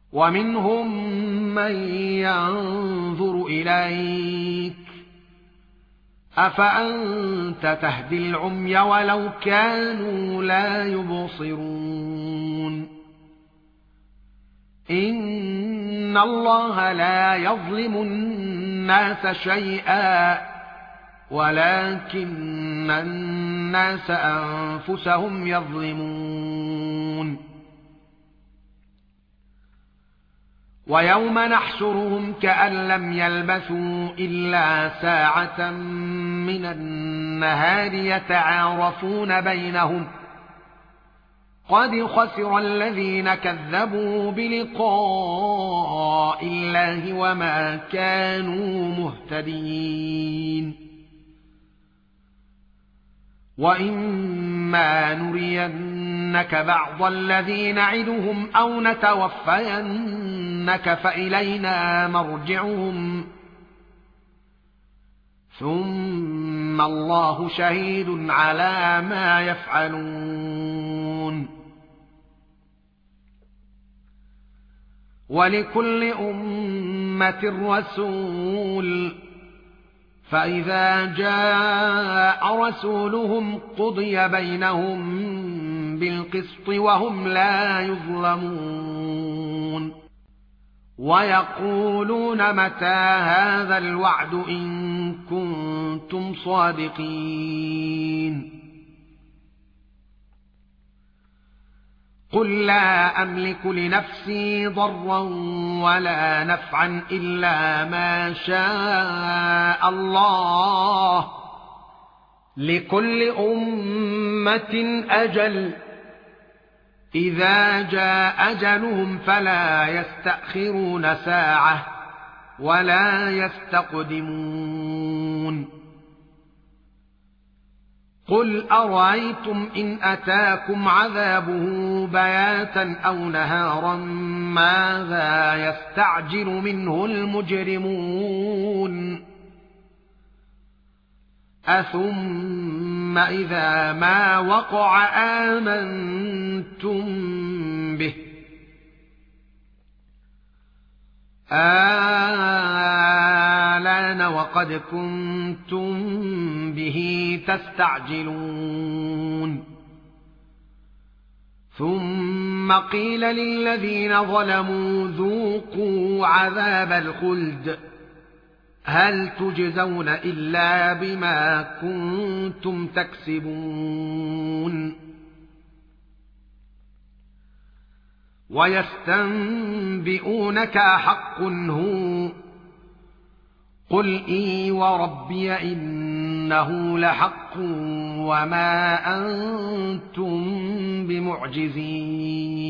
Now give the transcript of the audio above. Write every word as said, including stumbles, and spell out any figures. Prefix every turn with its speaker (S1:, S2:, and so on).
S1: ومنهم من ينظر إليك أفأنت تهدي العمي ولو كانوا لا يبصرون إن الله لا يظلم الناس شيئا ولكن الناس أنفسهم يظلمون ويوم نحشرهم كأن لم يلبثوا إلا ساعة من النهار يتعارفون بينهم قد خسر الذين كذبوا بلقاء الله وما كانوا مهتدين وإما نرينك بعض الذي نعدهم أو نتوفينك فإلينا مرجعهم ثم الله شهيد على ما يفعلون ولكل أمة رسول فإذا جاء رسولهم قضي بينهم بالقسط وهم لا يظلمون ويقولون متى هذا الوعد إن كنتم صادقين قل لا أملك لنفسي ضرا ولا نفعا إلا ما شاء الله لكل أمة أجل إذا جاء أجلهم فلا يستأخرون ساعة ولا يستقدمون قل أرأيتم إن أتاكم عذابه بياتا أو نهارا ماذا يستعجل منه المجرمون أثم إذا ما وقع آمنتم به آلان وقد كنتم به تستعجلون ثم قيل للذين ظلموا ذوقوا عذاب الخلد هل تجزون إلا بما كنتم تكسبون ويستنبئونك أحق هو قل إي وربي إنه لحق وما أنتم بمعجزين